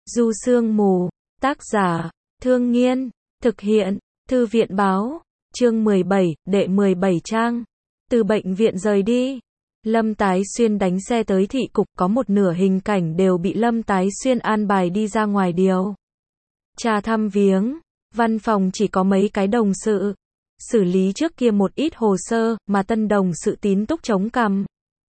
Du Sương Mù, tác giả, Thương Nghiên, thực hiện, Thư viện báo, chương 17, đệ 17 trang. Từ bệnh viện rời đi, Lâm Tái Xuyên đánh xe tới thị cục, có một nửa hình cảnh đều bị Lâm Tái Xuyên an bài đi ra ngoài điều tra thăm viếng. Văn phòng chỉ có mấy cái đồng sự, xử lý trước kia một ít hồ sơ, mà tân đồng sự Tín Túc chống cằm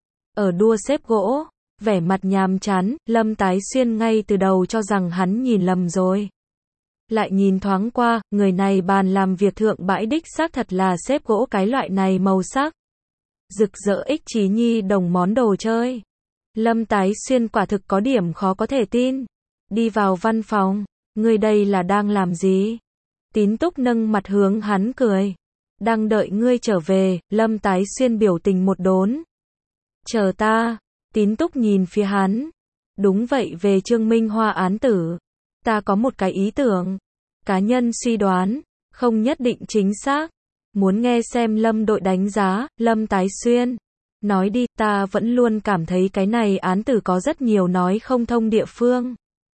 ở đua xếp gỗ, vẻ mặt nhàm chán. Lâm Tái Xuyên ngay từ đầu cho rằng hắn nhìn lầm rồi. Lại nhìn thoáng qua, người này bàn làm việc thượng bãi đích xác thật là xếp gỗ cái loại này màu sắc rực rỡ ích trí nhi đồng món đồ chơi. Lâm Tái Xuyên quả thực có điểm khó có thể tin. Đi vào văn phòng, người đây là đang làm gì? Tín Túc nâng mặt hướng hắn cười. Đang đợi ngươi trở về. Lâm Tái Xuyên biểu tình một đốn. Chờ ta. Tín Túc nhìn phía hắn. Đúng vậy, về Trương Minh Hoa án tử, ta có một cái ý tưởng. Cá nhân suy đoán, không nhất định chính xác. Muốn nghe xem Lâm đội đánh giá. Lâm Tái Xuyên nói đi, ta vẫn luôn cảm thấy cái này án tử có rất nhiều nói không thông địa phương,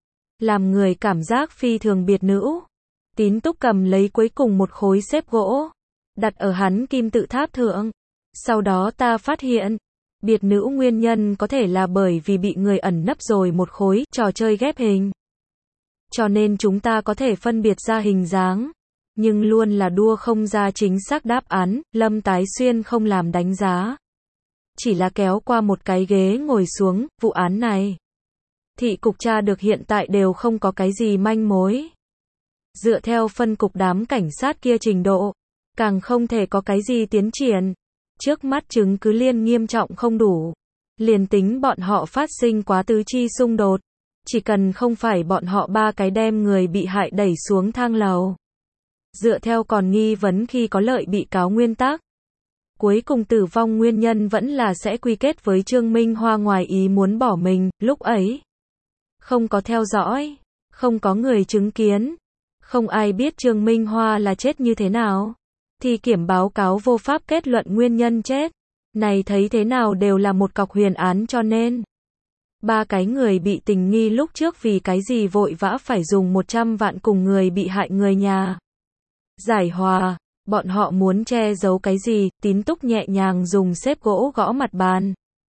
làm người cảm giác phi thường biệt nữ. Tín Túc cầm lấy cuối cùng một khối xếp gỗ, đặt ở hắn kim tự tháp thượng. Sau đó ta phát hiện, biệt nữ nguyên nhân có thể là bởi vì bị người ẩn nấp rồi một khối trò chơi ghép hình. Cho nên chúng ta có thể phân biệt ra hình dáng, nhưng luôn là đua không ra chính xác đáp án. Lâm Tái Xuyên không làm đánh giá, chỉ là kéo qua một cái ghế ngồi xuống. Vụ án này, thị cục tra được hiện tại đều không có cái gì manh mối. Dựa theo phân cục đám cảnh sát kia trình độ, càng không thể có cái gì tiến triển. Trước mắt chứng cứ liên nghiêm trọng không đủ. Liền tính bọn họ phát sinh quá tứ chi xung đột, chỉ cần không phải bọn họ ba cái đem người bị hại đẩy xuống thang lầu, dựa theo còn nghi vấn khi có lợi bị cáo nguyên tắc, cuối cùng tử vong nguyên nhân vẫn là sẽ quy kết với Trương Minh Hoa ngoài ý muốn bỏ mình. Lúc ấy không có theo dõi, không có người chứng kiến, không ai biết Trương Minh Hoa là chết như thế nào. Thì kiểm báo cáo vô pháp kết luận nguyên nhân chết. Này thấy thế nào đều là một cọc huyền án, cho nên ba cái người bị tình nghi lúc trước vì cái gì vội vã phải dùng 100 vạn cùng người bị hại người nhà giải hòa, bọn họ muốn che giấu cái gì? Tín Túc nhẹ nhàng dùng xếp gỗ gõ mặt bàn.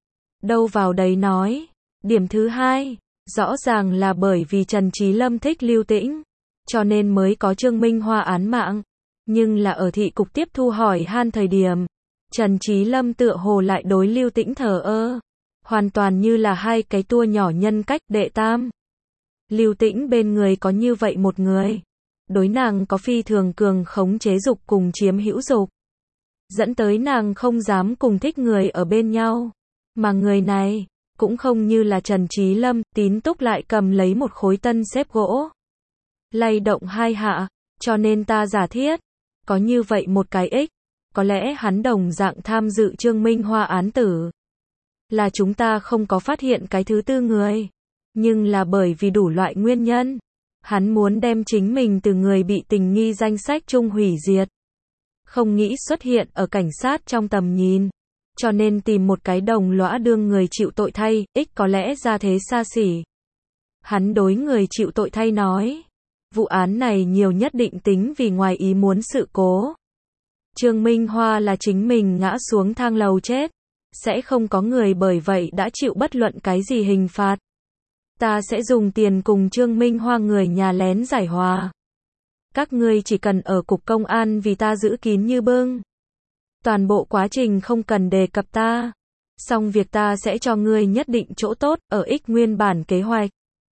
Đâu vào đấy nói. Điểm thứ hai, rõ ràng là bởi vì Trần Trí Lâm thích Lưu Tĩnh, cho nên mới có Trương Minh Hoa án mạng. Nhưng là ở thị cục tiếp thu hỏi han thời điểm, Trần Trí Lâm tựa hồ lại đối Lưu Tĩnh thờ ơ, hoàn toàn như là hai cái tua nhỏ nhân cách. Đệ tam, Lưu Tĩnh bên người có như vậy một người, đối nàng có phi thường cường khống chế dục cùng chiếm hữu dục, dẫn tới nàng không dám cùng thích người ở bên nhau. Mà người này cũng không như là Trần Trí Lâm. Tín Túc lại cầm lấy một khối tân xếp gỗ, lay động hai hạ. Cho nên ta giả thiết, có như vậy một cái ích, có lẽ hắn đồng dạng tham dự Trương Minh Hoa án tử, là chúng ta không có phát hiện cái thứ tư người, nhưng là bởi vì đủ loại nguyên nhân, hắn muốn đem chính mình từ người bị tình nghi danh sách chung hủy diệt, không nghĩ xuất hiện ở cảnh sát trong tầm nhìn, cho nên tìm một cái đồng lõa đương người chịu tội thay. Ích có lẽ ra thế xa xỉ. Hắn đối người chịu tội thay nói, vụ án này nhiều nhất định tính vì ngoài ý muốn sự cố. Trương Minh Hoa là chính mình ngã xuống thang lầu chết, sẽ không có người bởi vậy đã chịu bất luận cái gì hình phạt. Ta sẽ dùng tiền cùng Trương Minh Hoa người nhà lén giải hòa. Các ngươi chỉ cần ở cục công an vì ta giữ kín như bưng. Toàn bộ quá trình không cần đề cập ta. Xong việc ta sẽ cho ngươi nhất định chỗ tốt. Ở ích nguyên bản kế hoạch,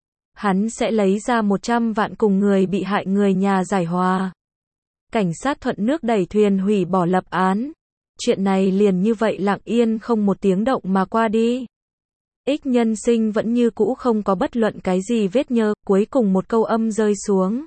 hắn sẽ lấy ra 100 vạn cùng người bị hại người nhà giải hòa. Cảnh sát thuận nước đẩy thuyền hủy bỏ lập án. Chuyện này liền như vậy lặng yên không một tiếng động mà qua đi. Ích nhân sinh vẫn như cũ không có bất luận cái gì vết nhơ. Cuối cùng một câu âm rơi xuống.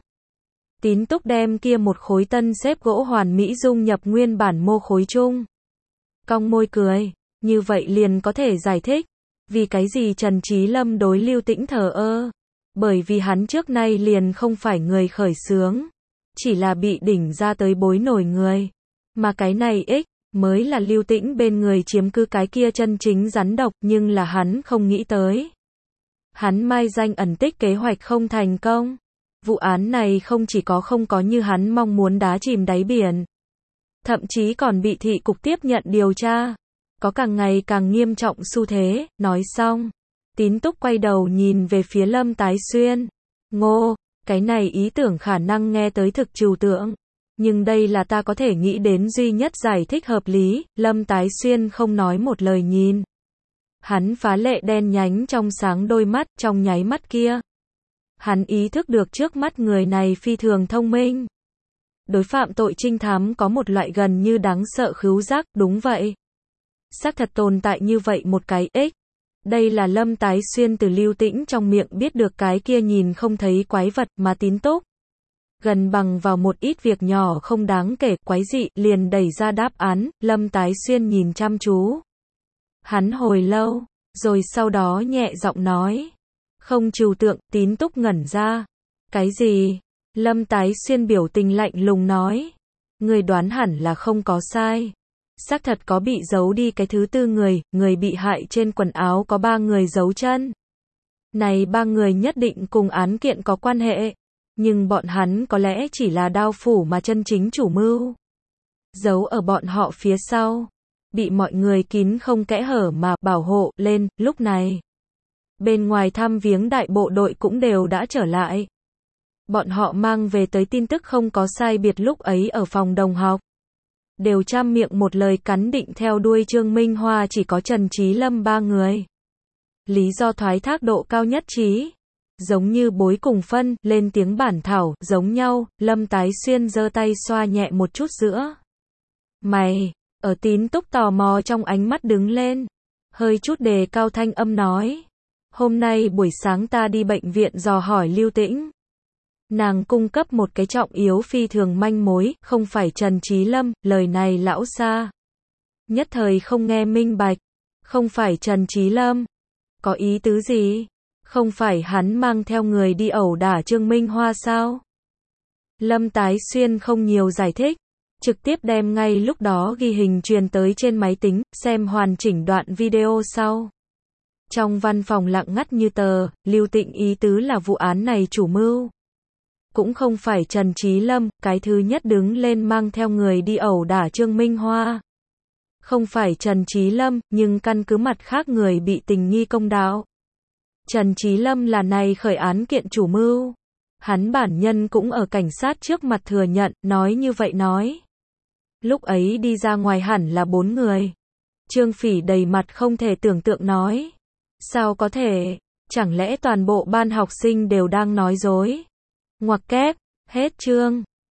Tín Túc đem kia một khối tân xếp gỗ hoàn mỹ dung nhập nguyên bản mô khối chung. Cong môi cười. Như vậy liền có thể giải thích vì cái gì Trần Trí Lâm đối Lưu Tĩnh thờ ơ. Bởi vì hắn trước nay liền không phải người khởi xướng, chỉ là bị đỉnh ra tới bối nổi người. Mà cái này ích mới là Lưu Tĩnh bên người chiếm cứ cái kia chân chính rắn độc, nhưng là hắn không nghĩ tới. Hắn mai danh ẩn tích kế hoạch không thành công. Vụ án này không chỉ không có như hắn mong muốn đá chìm đáy biển, thậm chí còn bị thị cục tiếp nhận điều tra, có càng ngày càng nghiêm trọng xu thế. Nói xong, Tín Túc quay đầu nhìn về phía Lâm Tái Xuyên. Ngô, cái này ý tưởng khả năng nghe tới thực trừu tượng, nhưng đây là ta có thể nghĩ đến duy nhất giải thích hợp lý. Lâm Tái Xuyên không nói một lời nhìn. Hắn phá lệ đen nhánh trong sáng đôi mắt, trong nháy mắt kia, hắn ý thức được trước mắt người này phi thường thông minh. Đối phạm tội trinh thám có một loại gần như đáng sợ khứu giác, đúng vậy. Xác thật tồn tại như vậy một cái ích. Đây là Lâm Tái Xuyên từ Lưu Tĩnh trong miệng biết được cái kia nhìn không thấy quái vật mà Tín Túc gần bằng vào một ít việc nhỏ không đáng kể, quái dị, liền đẩy ra đáp án. Lâm Tái Xuyên nhìn chăm chú hắn hồi lâu, rồi sau đó nhẹ giọng nói. Không trừu tượng. Tín Túc ngẩn ra. Cái gì? Lâm Tái Xuyên biểu tình lạnh lùng nói. Người đoán hẳn là không có sai. Xác thật có bị giấu đi cái thứ tư người, người bị hại trên quần áo có 3 người dấu chân. Này 3 người nhất định cùng án kiện có quan hệ, nhưng bọn hắn có lẽ chỉ là đao phủ mà chân chính chủ mưu giấu ở bọn họ phía sau, bị mọi người kín không kẽ hở mà bảo hộ lên. Lúc này, bên ngoài thăm viếng đại bộ đội cũng đều đã trở lại. Bọn họ mang về tới tin tức không có sai biệt lúc ấy ở phòng đồng học, đều trăm miệng một lời cắn định theo đuôi Trương Minh Hoa chỉ có Trần Trí Lâm 3 người. Lý do thoái thác độ cao nhất trí. Giống như bối cùng phân, lên tiếng bản thảo, giống nhau. Lâm Tái Xuyên giơ tay xoa nhẹ một chút giữa mày, ở Tín Túc tò mò trong ánh mắt đứng lên, hơi chút đề cao thanh âm nói. Hôm nay buổi sáng ta đi bệnh viện dò hỏi Lưu Tĩnh. Nàng cung cấp một cái trọng yếu phi thường manh mối, không phải Trần Trí Lâm. Lời này lão xa nhất thời không nghe minh bạch. Không phải Trần Trí Lâm? Có ý tứ gì? Không phải hắn mang theo người đi ẩu đả Trương Minh Hoa sao? Lâm Tái Xuyên không nhiều giải thích, trực tiếp đem ngay lúc đó ghi hình truyền tới trên máy tính, xem hoàn chỉnh đoạn video sau. Trong văn phòng lặng ngắt như tờ. Lưu Tĩnh ý tứ là vụ án này chủ mưu cũng không phải Trần Trí Lâm, cái thứ nhất đứng lên mang theo người đi ẩu đả Trương Minh Hoa. Không phải Trần Trí Lâm, nhưng căn cứ mặt khác người bị tình nghi công đạo. Trần Trí Lâm là này khởi án kiện chủ mưu. Hắn bản nhân cũng ở cảnh sát trước mặt thừa nhận, nói như vậy nói. Lúc ấy đi ra ngoài hẳn là 4 người. Trương Phỉ đầy mặt không thể tưởng tượng nói. Sao có thể? Chẳng lẽ toàn bộ ban học sinh đều đang nói dối? Ngoặc kép, hết chương.